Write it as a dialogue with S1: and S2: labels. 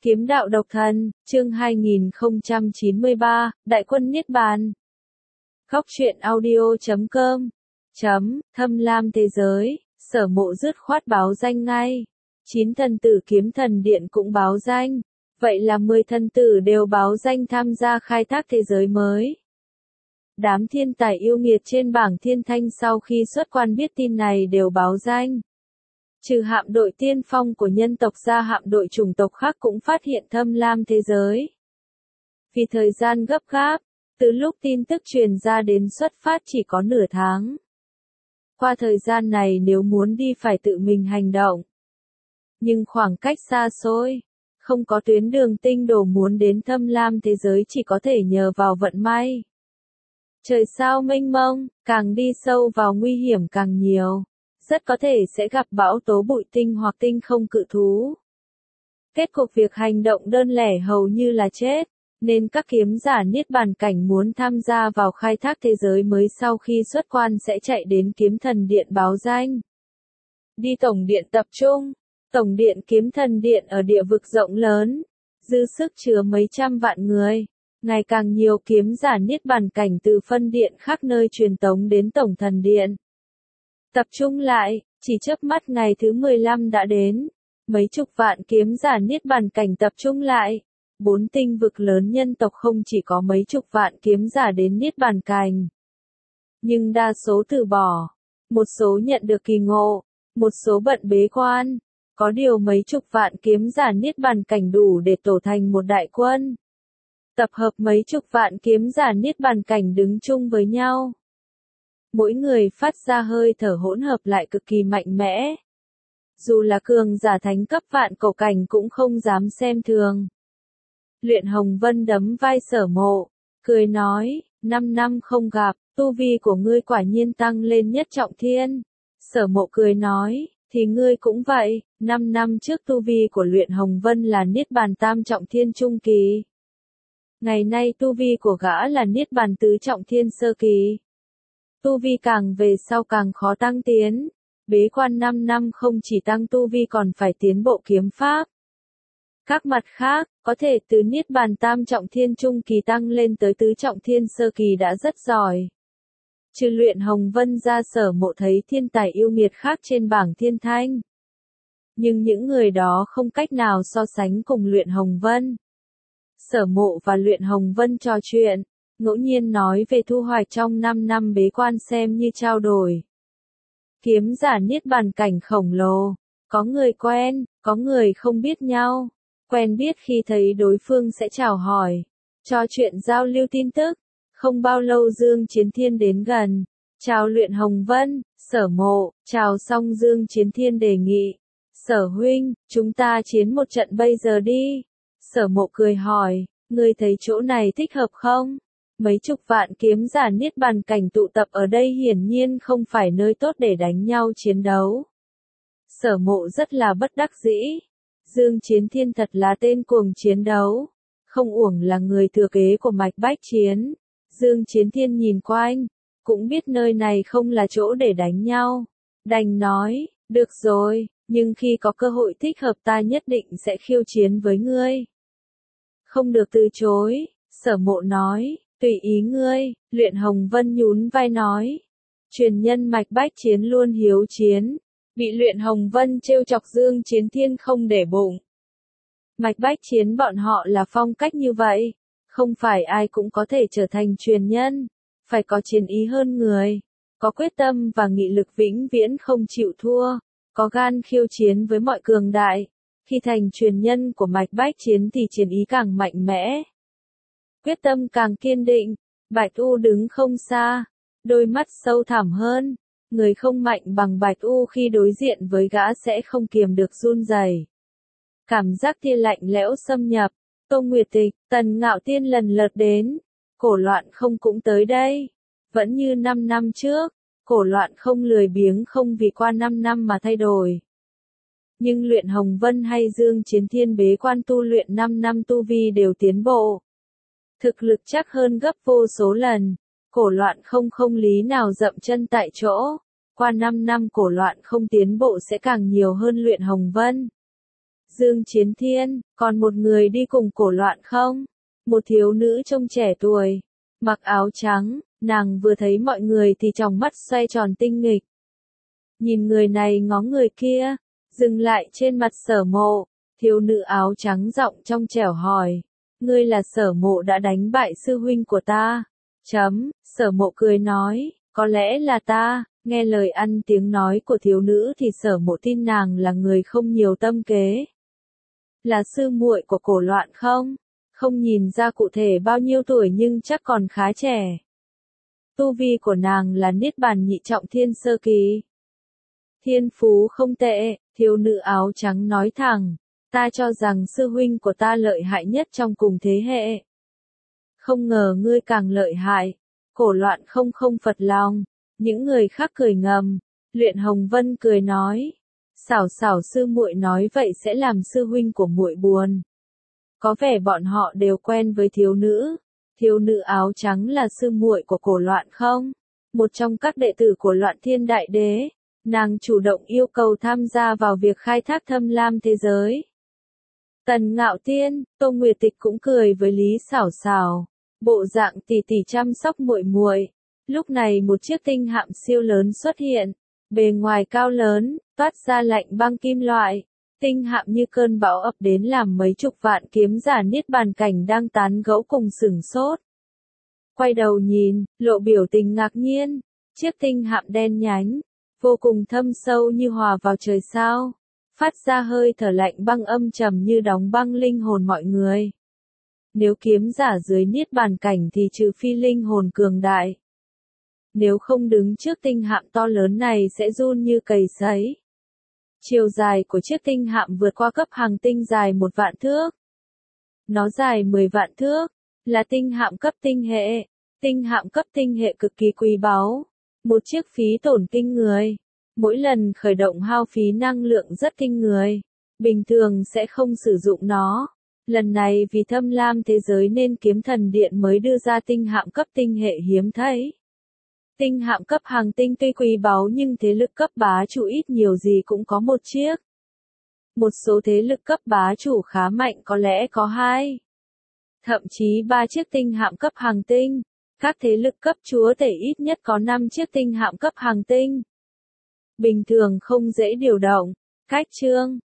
S1: Kiếm đạo độc thân, chương 2093, Đại quân Niết Bàn. Góc truyện audio.com Thâm lam thế giới, Sở Mộ dứt khoát báo danh ngay. 9 thần tử kiếm thần điện cũng báo danh. Vậy là 10 thần tử đều báo danh tham gia khai thác thế giới mới. Đám thiên tài yêu nghiệt trên bảng thiên thanh sau khi xuất quan biết tin này đều báo danh. Trừ hạm đội tiên phong của nhân tộc ra, hạm đội chủng tộc khác cũng phát hiện thâm lam thế giới. Vì thời gian gấp gáp, từ lúc tin tức truyền ra đến xuất phát chỉ có nửa tháng. Qua thời gian này nếu muốn đi phải tự mình hành động. Nhưng khoảng cách xa xôi, không có tuyến đường tinh đồ, muốn đến thâm lam thế giới chỉ có thể nhờ vào vận may. Trời sao mênh mông, càng đi sâu vào nguy hiểm càng nhiều. Rất có thể sẽ gặp bão tố bụi tinh hoặc tinh không cự thú. Kết cục việc hành động đơn lẻ hầu như là chết, nên các kiếm giả Niết Bàn cảnh muốn tham gia vào khai thác thế giới mới sau khi xuất quan sẽ chạy đến kiếm thần điện báo danh. Đi tổng điện tập trung. Tổng điện kiếm thần điện ở địa vực rộng lớn, dư sức chứa mấy trăm vạn người. Ngày càng nhiều kiếm giả Niết Bàn cảnh từ phân điện khác nơi truyền tống đến tổng thần điện. Tập trung lại, chỉ chớp mắt ngày thứ 15 đã đến. Mấy chục vạn kiếm giả Niết Bàn cảnh tập trung lại. 4 tinh vực lớn nhân tộc không chỉ có mấy chục vạn kiếm giả đến Niết Bàn cảnh. Nhưng đa số từ bỏ. Một số nhận được kỳ ngộ. Một số bận bế quan. Có điều mấy chục vạn kiếm giả Niết Bàn cảnh đủ để tổ thành một đại quân. Tập hợp mấy chục vạn kiếm giả Niết Bàn cảnh đứng chung với nhau. Mỗi người phát ra hơi thở hỗn hợp lại cực kỳ mạnh mẽ. Dù là cường giả thánh cấp vạn cổ cảnh cũng không dám xem thường. Luyện Hồng Vân đấm vai Sở Mộ, cười nói, 5 năm không gặp, tu vi của ngươi quả nhiên tăng lên nhất trọng thiên. Sở Mộ cười nói, thì ngươi cũng vậy, 5 năm trước tu vi của Luyện Hồng Vân là Niết Bàn tam trọng thiên trung kỳ. Ngày nay tu vi của gã là Niết Bàn tứ trọng thiên sơ kỳ. Tu vi càng về sau càng khó tăng tiến. Bế quan 5 năm không chỉ tăng tu vi còn phải tiến bộ kiếm pháp. Các mặt khác, có thể từ Niết Bàn tam trọng thiên trung kỳ tăng lên tới tứ trọng thiên sơ kỳ đã rất giỏi. Trừ Luyện Hồng Vân ra, Sở Mộ thấy thiên tài yêu nghiệt khác trên bảng thiên thanh. Nhưng những người đó không cách nào so sánh cùng Luyện Hồng Vân. Sở Mộ và Luyện Hồng Vân trò chuyện, ngẫu nhiên nói về thu hoạch trong 5 năm bế quan xem như trao đổi. Kiếm giả Niết Bàn cảnh khổng lồ, có người quen, có người không biết nhau. Quen biết khi thấy đối phương sẽ chào hỏi, trò chuyện giao lưu tin tức. Không bao lâu Dương Chiến Thiên đến gần. Chào Luyện Hồng Vân, Sở Mộ, chào xong Dương Chiến Thiên đề nghị. Sở huynh, chúng ta chiến một trận bây giờ đi. Sở Mộ cười hỏi, ngươi thấy chỗ này thích hợp không? Mấy chục vạn kiếm giả Niết Bàn cảnh tụ tập ở đây hiển nhiên không phải nơi tốt để đánh nhau chiến đấu. Sở Mộ rất là bất đắc dĩ. Dương Chiến Thiên thật là tên cuồng chiến đấu. Không uổng là người thừa kế của Mạch Bách Chiến. Dương Chiến Thiên nhìn quanh, cũng biết nơi này không là chỗ để đánh nhau. Đành nói, được rồi, nhưng khi có cơ hội thích hợp ta nhất định sẽ khiêu chiến với ngươi. Không được từ chối, Sở Mộ nói, tùy ý ngươi. Luyện Hồng Vân nhún vai nói. Truyền nhân Mạch Bách Chiến luôn hiếu chiến. Bị Luyện Hồng Vân trêu chọc Dương Chiến Thiên không để bụng. Mạch Bách Chiến bọn họ là phong cách như vậy. Không phải ai cũng có thể trở thành truyền nhân. Phải có chiến ý hơn người. Có quyết tâm và nghị lực vĩnh viễn không chịu thua. Có gan khiêu chiến với mọi cường đại. Khi thành truyền nhân của Mạch Bách Chiến thì chiến ý càng mạnh mẽ. Quyết tâm càng kiên định. Bạch U đứng không xa. Đôi mắt sâu thẳm hơn. Người không mạnh bằng Bạch U khi đối diện với gã sẽ không kiềm được run rẩy. Cảm giác tia lạnh lẽo xâm nhập. Tô Nguyệt Tịch, Tần Ngạo Tiên lần lượt đến. Cổ Loạn Không cũng tới đây. Vẫn như 5 năm trước, Cổ Loạn Không lười biếng không vì qua 5 năm mà thay đổi. Nhưng Luyện Hồng Vân hay Dương Chiến Thiên bế quan tu luyện 5 năm tu vi đều tiến bộ. Thực lực chắc hơn gấp vô số lần. Cổ Loạn Không không lý nào dậm chân tại chỗ. Qua 5 năm Cổ Loạn Không tiến bộ sẽ càng nhiều hơn Luyện Hồng Vân. Dương Chiến Thiên, còn một người đi cùng Cổ Loạn không? Một thiếu nữ trông trẻ tuổi, mặc áo trắng, nàng vừa thấy mọi người thì tròng mắt xoay tròn tinh nghịch. Nhìn người này ngó người kia, dừng lại trên mặt Sở Mộ, thiếu nữ áo trắng giọng trong trẻo hỏi, ngươi là Sở Mộ đã đánh bại sư huynh của ta. Sở Mộ cười nói, có lẽ là ta. Nghe lời ăn tiếng nói của thiếu nữ thì Sở Mộ tin nàng là người không nhiều tâm kế. Là sư muội của Cổ Loạn không? Không nhìn ra cụ thể bao nhiêu tuổi nhưng chắc còn khá trẻ. Tu vi của nàng là Niết Bàn nhị trọng thiên sơ kỳ. Thiên phú không tệ, thiếu nữ áo trắng nói thẳng, ta cho rằng sư huynh của ta lợi hại nhất trong cùng thế hệ. Không ngờ ngươi càng lợi hại. Cổ Loạn không phật lòng. Những người khác cười ngầm. Luyện Hồng Vân cười nói, xảo sư muội nói vậy sẽ làm sư huynh của muội buồn. Có vẻ bọn họ đều quen với thiếu nữ. Thiếu nữ áo trắng là sư muội của Cổ Loạn không? Một trong các đệ tử của Loạn Thiên Đại Đế. Nàng chủ động yêu cầu tham gia vào việc khai thác thâm lam thế giới. Tần Ngạo Tiên, Tô Nguyệt Tịch cũng cười với Lý Xảo Xảo, bộ dạng tỉ tỉ chăm sóc muội muội. Lúc này một chiếc tinh hạm siêu lớn xuất hiện, bề ngoài cao lớn, toát ra lạnh băng kim loại. Tinh hạm như cơn bão ập đến làm mấy chục vạn kiếm giả Niết Bàn cảnh đang tán gẫu cùng sửng sốt. Quay đầu nhìn, lộ biểu tình ngạc nhiên, chiếc tinh hạm đen nhánh, vô cùng thâm sâu như hòa vào trời sao, phát ra hơi thở lạnh băng âm trầm như đóng băng linh hồn mọi người. Nếu kiếm giả dưới Niết Bàn cảnh thì trừ phi linh hồn cường đại. Nếu không đứng trước tinh hạm to lớn này sẽ run như cầy sấy. Chiều dài của chiếc tinh hạm vượt qua cấp hàng tinh dài 1 vạn thước. Nó dài 10 vạn thước, là tinh hạm cấp tinh hệ. Tinh hạm cấp tinh hệ cực kỳ quý báu. Một chiếc phí tổn kinh người. Mỗi lần khởi động hao phí năng lượng rất kinh người. Bình thường sẽ không sử dụng nó. Lần này vì thâm lam thế giới nên Kiếm Thần Điện mới đưa ra tinh hạm cấp tinh hệ hiếm thấy. Tinh hạm cấp hàng tinh tuy quý báu nhưng thế lực cấp bá chủ ít nhiều gì cũng có một chiếc. Một số thế lực cấp bá chủ khá mạnh có lẽ có 2. Thậm chí 3 chiếc tinh hạm cấp hàng tinh. Các thế lực cấp chúa tể ít nhất có 5 chiếc tinh hạm cấp hàng tinh. Bình thường không dễ điều động. Cách chương